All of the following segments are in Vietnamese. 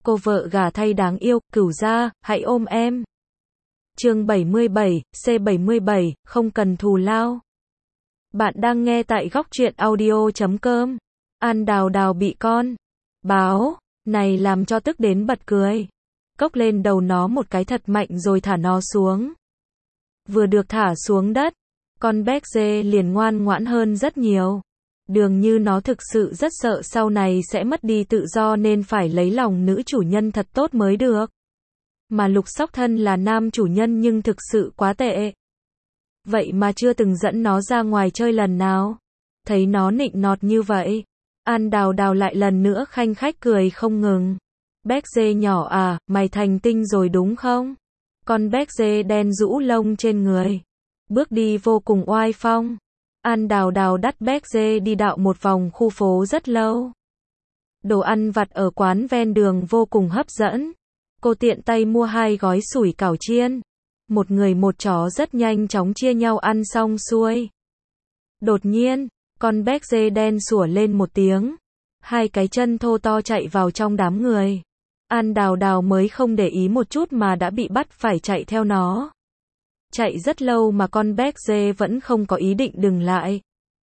Cô vợ gả thay đáng yêu, Cửu gia, hãy ôm em. Chương 77, C77, không cần thù lao. Bạn đang nghe tại góc truyện audio.com. An Đào Đào bị con báo này làm cho tức đến bật cười. Cốc lên đầu nó một cái thật mạnh rồi thả nó xuống. Vừa được thả xuống đất, con béc dê liền ngoan ngoãn hơn rất nhiều. Dường như nó thực sự rất sợ sau này sẽ mất đi tự do nên phải lấy lòng nữ chủ nhân thật tốt mới được. Mà Lục Sóc Thân là nam chủ nhân nhưng thực sự quá tệ. Vậy mà chưa từng dẫn nó ra ngoài chơi lần nào. Thấy nó nịnh nọt như vậy, An Đào Đào lại lần nữa khanh khách cười không ngừng. Béc dê nhỏ à, mày thành tinh rồi đúng không? Con béc dê đen rũ lông trên người, bước đi vô cùng oai phong. An Đào Đào dắt béc dê đi dạo một vòng khu phố rất lâu. Đồ ăn vặt ở quán ven đường vô cùng hấp dẫn. Cô tiện tay mua 2 gói sủi cảo chiên. Một người một chó rất nhanh chóng chia nhau ăn xong xuôi. Đột nhiên, con béc dê đen sủa lên một tiếng. 2 cái chân thô to chạy vào trong đám người. An Đào Đào mới không để ý một chút mà đã bị bắt phải chạy theo nó. Chạy rất lâu mà con béc dê vẫn không có ý định dừng lại.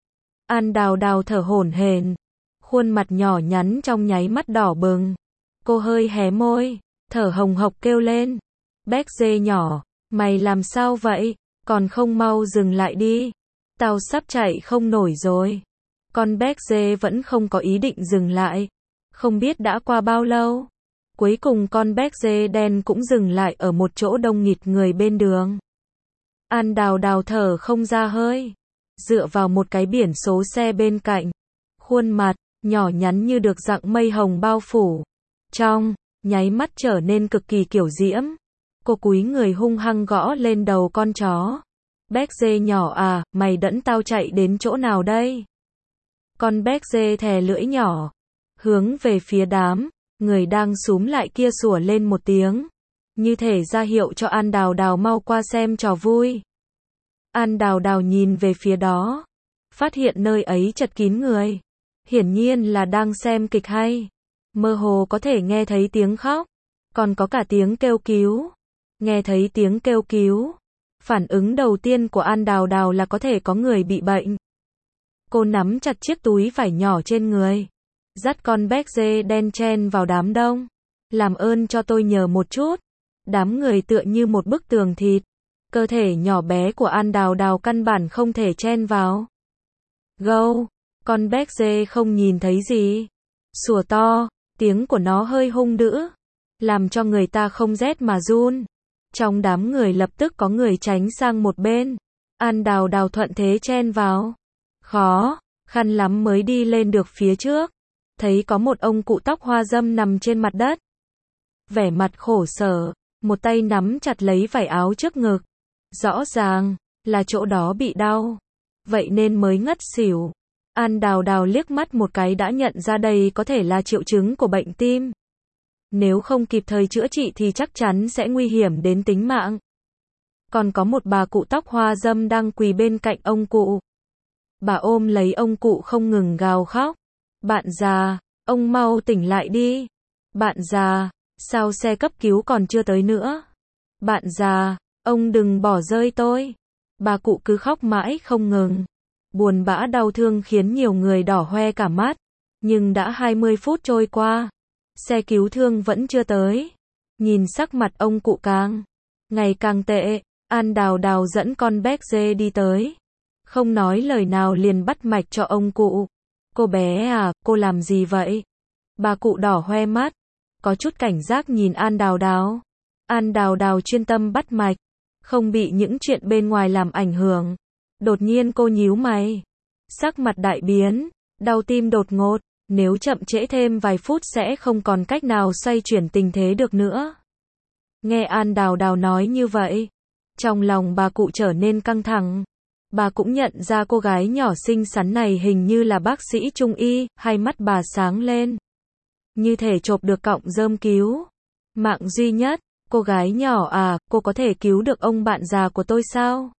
An Đào Đào thở hổn hển, khuôn mặt nhỏ nhắn trong nháy mắt đỏ bừng. Cô hơi hé môi, thở hồng hộc kêu lên. Béc dê nhỏ, mày làm sao vậy? Còn không mau dừng lại đi. Tao sắp chạy không nổi rồi. Con béc dê vẫn không có ý định dừng lại. Không biết đã qua bao lâu. Cuối cùng con béc dê đen cũng dừng lại ở một chỗ đông nghịt người bên đường. An Đào Đào thở không ra hơi, dựa vào một cái biển số xe bên cạnh. Khuôn mặt nhỏ nhắn như được dạng mây hồng bao phủ. Trong nháy mắt trở nên cực kỳ kiểu diễm. Cô cúi người hung hăng gõ lên đầu con chó. Béc dê nhỏ à, mày dẫn tao chạy đến chỗ nào đây? Con béc dê thè lưỡi nhỏ, hướng về phía đám người đang xúm lại kia sủa lên một tiếng, như thể ra hiệu cho An Đào Đào mau qua xem trò vui. An Đào Đào nhìn về phía đó, phát hiện nơi ấy chật kín người. Hiển nhiên là đang xem kịch hay. Mơ hồ có thể nghe thấy tiếng khóc, còn có cả tiếng kêu cứu. Nghe thấy tiếng kêu cứu, phản ứng đầu tiên của An Đào Đào là có thể có người bị bệnh. Cô nắm chặt chiếc túi vải nhỏ trên người, dắt con béc dê đen chen vào đám đông. Làm ơn cho tôi nhờ một chút. Đám người tựa như một bức tường thịt. Cơ thể nhỏ bé của An Đào Đào căn bản không thể chen vào. Gâu, con béc dê không nhìn thấy gì. Sủa to, tiếng của nó hơi hung dữ, làm cho người ta không rét mà run. Trong đám người lập tức có người tránh sang một bên. An Đào Đào thuận thế chen vào. Khó khăn lắm mới đi lên được phía trước. Thấy có một ông cụ tóc hoa râm nằm trên mặt đất. Vẻ mặt khổ sở, một tay nắm chặt lấy vải áo trước ngực. Rõ ràng là chỗ đó bị đau, vậy nên mới ngất xỉu. An Đào Đào liếc mắt một cái đã nhận ra đây có thể là triệu chứng của bệnh tim. Nếu không kịp thời chữa trị thì chắc chắn sẽ nguy hiểm đến tính mạng. Còn có một bà cụ tóc hoa râm đang quỳ bên cạnh ông cụ. Bà ôm lấy ông cụ không ngừng gào khóc. Bạn già, ông mau tỉnh lại đi. Bạn già, sao xe cấp cứu còn chưa tới nữa? Bạn già, ông đừng bỏ rơi tôi. Bà cụ cứ khóc mãi không ngừng. Buồn bã đau thương khiến nhiều người đỏ hoe cả mắt. Nhưng đã 20 phút trôi qua, xe cứu thương vẫn chưa tới. Nhìn sắc mặt ông cụ ngày càng tệ, An Đào Đào dẫn con béc dê đi tới. Không nói lời nào liền bắt mạch cho ông cụ. Cô bé à, cô làm gì vậy? Bà cụ đỏ hoe mắt, có chút cảnh giác nhìn An Đào Đào. An Đào Đào chuyên tâm bắt mạch, không bị những chuyện bên ngoài làm ảnh hưởng. Đột nhiên cô nhíu mày, sắc mặt đại biến, đau tim đột ngột. Nếu chậm trễ thêm vài phút sẽ không còn cách nào xoay chuyển tình thế được nữa. Nghe An Đào Đào nói như vậy, trong lòng bà cụ trở nên căng thẳng. Bà cũng nhận ra cô gái nhỏ xinh xắn này hình như là bác sĩ trung y, hai mắt bà sáng lên. Như thể chộp được cọng rơm cứu mạng duy nhất. Cô gái nhỏ à, cô có thể cứu được ông bạn già của tôi sao?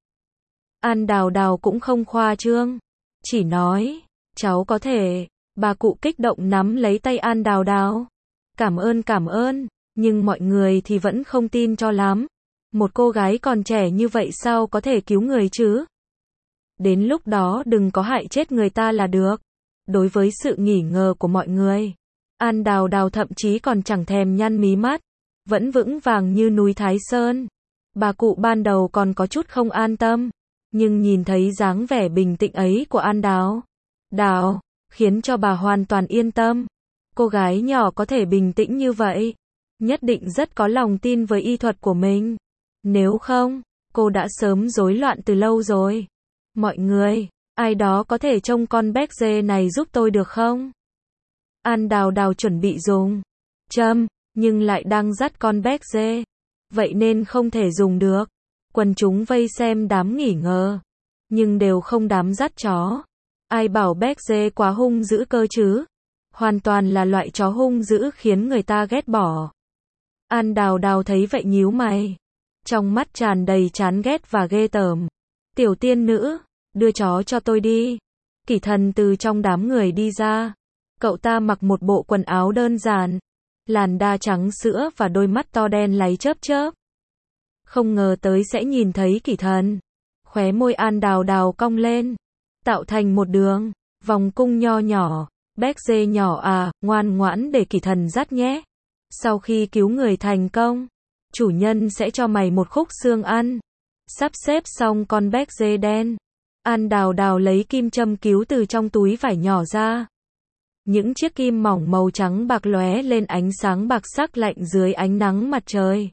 An Đào Đào cũng không khoa trương, chỉ nói, cháu có thể. Bà cụ kích động nắm lấy tay An Đào Đào. cảm ơn, nhưng mọi người thì vẫn không tin cho lắm. Một cô gái còn trẻ như vậy sao có thể cứu người chứ? Đến lúc đó đừng có hại chết người ta là được. Đối với sự nghi ngờ của mọi người, An Đào Đào thậm chí còn chẳng thèm nhăn mí mắt, vẫn vững vàng như núi Thái Sơn. Bà cụ ban đầu còn có chút không an tâm, nhưng nhìn thấy dáng vẻ bình tĩnh ấy của An Đào Đào, khiến cho bà hoàn toàn yên tâm. Cô gái nhỏ có thể bình tĩnh như vậy, nhất định rất có lòng tin với y thuật của mình. Nếu không, cô đã sớm rối loạn từ lâu rồi. Mọi người, ai đó có thể trông con béc dê này giúp tôi được không? An Đào Đào chuẩn bị dùng châm, nhưng lại đang dắt con béc dê, vậy nên không thể dùng được. Quần chúng vây xem đám nghỉ ngờ, nhưng đều không dám dắt chó. Ai bảo béc dê quá hung dữ cơ chứ? Hoàn toàn là loại chó hung dữ khiến người ta ghét bỏ. An Đào Đào thấy vậy nhíu mày, trong mắt tràn đầy chán ghét và ghê tởm. Tiểu tiên nữ, đưa chó cho tôi đi. Kỷ Thần từ trong đám người đi ra. Cậu ta mặc một bộ quần áo đơn giản, làn da trắng sữa và đôi mắt to đen láy chớp chớp. Không ngờ tới sẽ nhìn thấy Kỷ Thần. Khóe môi An Đào Đào cong lên, tạo thành một đường vòng cung nho nhỏ. Béc dê nhỏ à, ngoan ngoãn để Kỷ Thần dắt nhé. Sau khi cứu người thành công, chủ nhân sẽ cho mày một khúc xương ăn. Sắp xếp xong con béc dê đen, An Đào Đào lấy kim châm cứu từ trong túi vải nhỏ ra. Những chiếc kim mỏng màu trắng bạc lóe lên ánh sáng bạc sắc lạnh dưới ánh nắng mặt trời.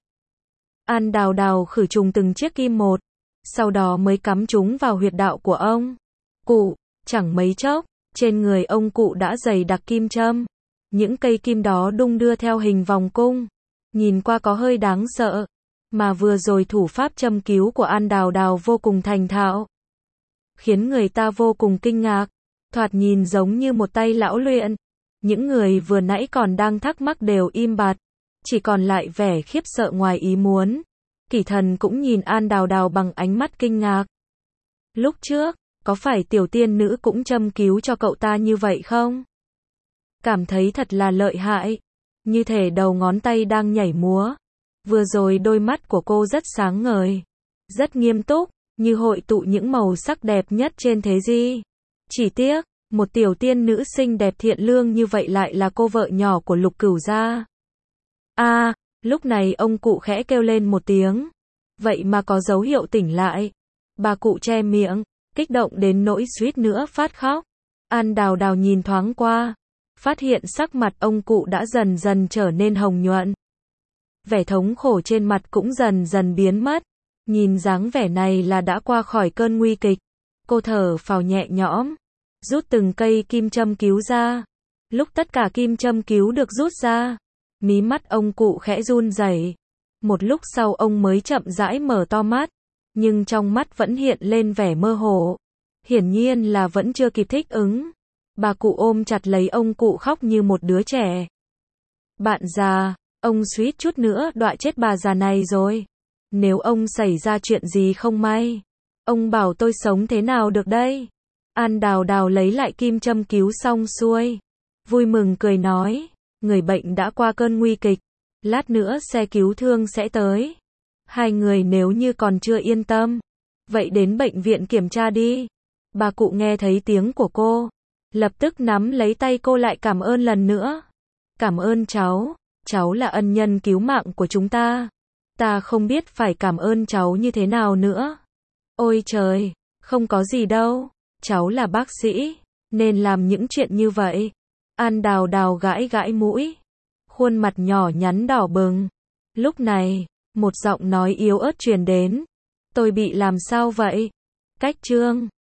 An Đào Đào khử trùng từng chiếc kim một, sau đó mới cắm chúng vào huyệt đạo của ông cụ. Chẳng mấy chốc, trên người ông cụ đã dày đặc kim châm. Những cây kim đó đung đưa theo hình vòng cung, nhìn qua có hơi đáng sợ. Mà vừa rồi thủ pháp châm cứu của An Đào Đào vô cùng thành thạo, khiến người ta vô cùng kinh ngạc, thoạt nhìn giống như một tay lão luyện. Những người vừa nãy còn đang thắc mắc đều im bặt, chỉ còn lại vẻ khiếp sợ ngoài ý muốn. Kỷ Thần cũng nhìn An Đào Đào bằng ánh mắt kinh ngạc. Lúc trước, có phải tiểu tiên nữ cũng châm cứu cho cậu ta như vậy không? Cảm thấy thật là lợi hại, như thể đầu ngón tay đang nhảy múa. Vừa rồi đôi mắt của cô rất sáng ngời, rất nghiêm túc, như hội tụ những màu sắc đẹp nhất trên thế gian. Chỉ tiếc, một tiểu tiên nữ xinh đẹp thiện lương như vậy lại là cô vợ nhỏ của Lục Cửu gia. Lúc này ông cụ khẽ kêu lên một tiếng. Vậy mà có dấu hiệu tỉnh lại. Bà cụ che miệng, kích động đến nỗi suýt nữa phát khóc. An Đào Đào nhìn thoáng qua, phát hiện sắc mặt ông cụ đã dần dần trở nên hồng nhuận. Vẻ thống khổ trên mặt cũng dần dần biến mất. Nhìn dáng vẻ này là đã qua khỏi cơn nguy kịch. Cô thở phào nhẹ nhõm, rút từng cây kim châm cứu ra. Lúc tất cả kim châm cứu được rút ra, mí mắt ông cụ khẽ run rẩy. Một lúc sau ông mới chậm rãi mở to mắt, nhưng trong mắt vẫn hiện lên vẻ mơ hồ. Hiển nhiên là vẫn chưa kịp thích ứng. Bà cụ ôm chặt lấy ông cụ khóc như một đứa trẻ. Bạn già, ông suýt chút nữa đọa chết bà già này rồi. Nếu ông xảy ra chuyện gì không may, ông bảo tôi sống thế nào được đây? An Đào Đào lấy lại kim châm cứu xong xuôi, vui mừng cười nói, người bệnh đã qua cơn nguy kịch, lát nữa xe cứu thương sẽ tới. Hai người nếu như còn chưa yên tâm, vậy đến bệnh viện kiểm tra đi. Bà cụ nghe thấy tiếng của cô, lập tức nắm lấy tay cô lại cảm ơn lần nữa. Cảm ơn cháu là ân nhân cứu mạng của chúng ta. Ta không biết phải cảm ơn cháu như thế nào nữa. Ôi trời, không có gì đâu, cháu là bác sĩ, nên làm những chuyện như vậy. An Đào Đào gãi gãi mũi, khuôn mặt nhỏ nhắn đỏ bừng. Lúc này, một giọng nói yếu ớt truyền đến. Tôi bị làm sao vậy? Cách chương